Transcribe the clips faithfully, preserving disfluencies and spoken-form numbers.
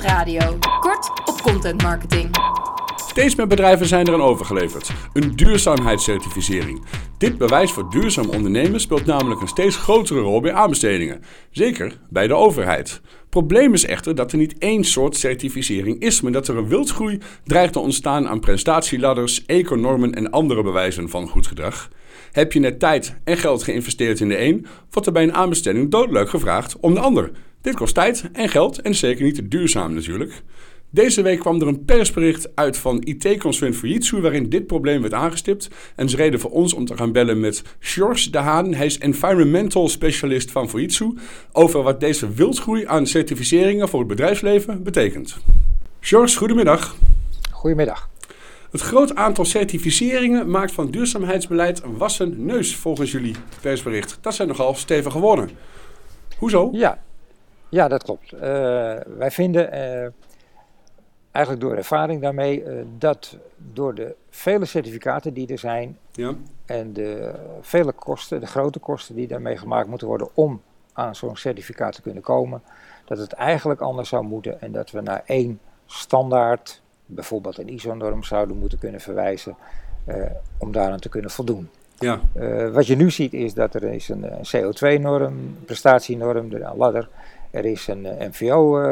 Radio. Kort op content marketing. Steeds meer bedrijven zijn eraan overgeleverd. Een duurzaamheidscertificering. Dit bewijs voor duurzaam ondernemen speelt namelijk een steeds grotere rol bij aanbestedingen. Zeker bij de overheid. Probleem is echter dat er niet één soort certificering is, maar dat er een wildgroei dreigt te ontstaan aan prestatieladders, econormen en andere bewijzen van goed gedrag. Heb je net tijd en geld geïnvesteerd in de een, wordt er bij een aanbesteding doodleuk gevraagd om de ander. Dit kost tijd en geld en zeker niet te duurzaam natuurlijk. Deze week kwam er een persbericht uit van I T-concern Fujitsu waarin dit probleem werd aangestipt. En ze reden voor ons om te gaan bellen met Sjors de Haan. Hij is environmental specialist van Fujitsu over wat deze wildgroei aan certificeringen voor het bedrijfsleven betekent. Sjors, goedemiddag. Goedemiddag. Het groot aantal certificeringen maakt van duurzaamheidsbeleid een wassen neus volgens jullie persbericht. Dat zijn nogal stevige woorden. Hoezo? Ja, ja dat klopt. Uh, wij vinden... Uh, Eigenlijk door ervaring daarmee, uh, dat door de vele certificaten die er zijn ja. en de vele kosten, de grote kosten die daarmee gemaakt moeten worden om aan zo'n certificaat te kunnen komen, dat het eigenlijk anders zou moeten en dat we naar één standaard, bijvoorbeeld een I S O-norm, zouden moeten kunnen verwijzen uh, om daaraan te kunnen voldoen. Ja. Uh, wat je nu ziet is dat er is een, een C O twee norm, een prestatienorm, een ladder, er is een uh, M V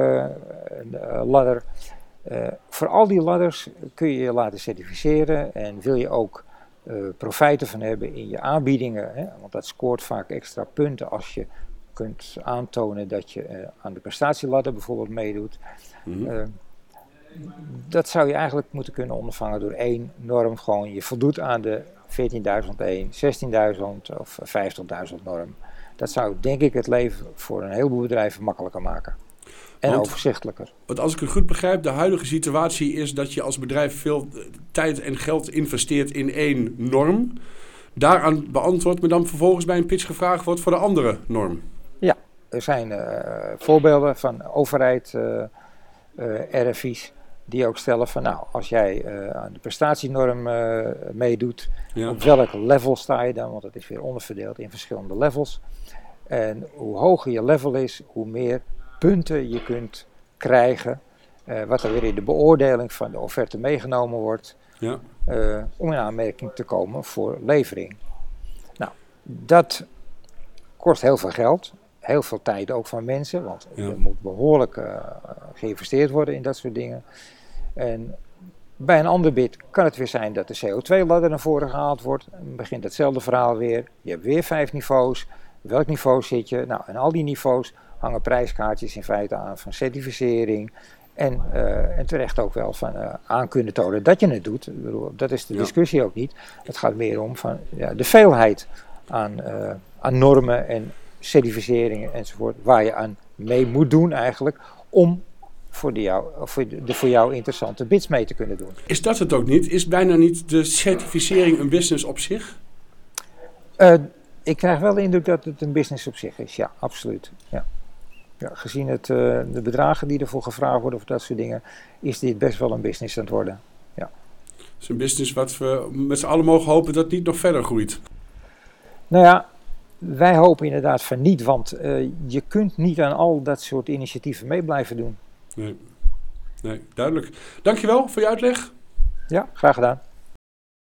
O-ladder. Uh, Uh, voor al die ladders kun je je laten certificeren en wil je ook uh, profijten van hebben in je aanbiedingen, hè? Want dat scoort vaak extra punten als je kunt aantonen dat je uh, aan de prestatieladder bijvoorbeeld meedoet. Mm-hmm. Uh, dat zou je eigenlijk moeten kunnen ondervangen door één norm, gewoon je voldoet aan de veertienduizend één, zestienduizend of vijftigduizend norm. Dat zou denk ik het leven voor een heleboel bedrijven makkelijker maken. En want, overzichtelijker. Want als ik het goed begrijp, de huidige situatie is dat je als bedrijf veel tijd en geld investeert in één norm. Daaraan beantwoord, maar dan vervolgens bij een pitch gevraagd wordt voor de andere norm. Ja, er zijn uh, voorbeelden van overheid, uh, uh, R F I's, die ook stellen van nou, als jij uh, aan de prestatienorm uh, meedoet, ja. Op welk level sta je dan? Want het is weer onderverdeeld in verschillende levels. En hoe hoger je level is, hoe meer punten je kunt krijgen, uh, wat er weer in de beoordeling van de offerte meegenomen wordt, ja. uh, om in aanmerking te komen voor levering. Nou, dat kost heel veel geld, heel veel tijd ook van mensen, want ja. Er moet behoorlijk uh, geïnvesteerd worden in dat soort dingen. En bij een ander bid kan het weer zijn dat de C O twee ladder naar voren gehaald wordt, dan begint hetzelfde verhaal weer, je hebt weer vijf niveaus, welk niveau zit je? Nou, en al die niveaus hangen prijskaartjes in feite aan van certificering en, uh, en terecht ook wel van uh, aan kunnen tonen dat je het doet. Ik bedoel, dat is de ja. discussie ook niet. Het gaat meer om van, ja, de veelheid aan, uh, aan normen en certificeringen enzovoort waar je aan mee moet doen eigenlijk om voor de, jou, voor de voor jou interessante bids mee te kunnen doen. Is dat het ook niet? Is bijna niet de certificering een business op zich? Uh, ik krijg wel de indruk dat het een business op zich is, ja, absoluut. Ja. Ja, gezien het, uh, de bedragen die ervoor gevraagd worden of dat soort dingen, is dit best wel een business aan het worden. Ja. Het is een business wat we met z'n allen mogen hopen dat het niet nog verder groeit. Nou ja, wij hopen inderdaad van niet, want uh, je kunt niet aan al dat soort initiatieven mee blijven doen. Nee, nee, duidelijk. Dankjewel voor je uitleg. Ja, graag gedaan.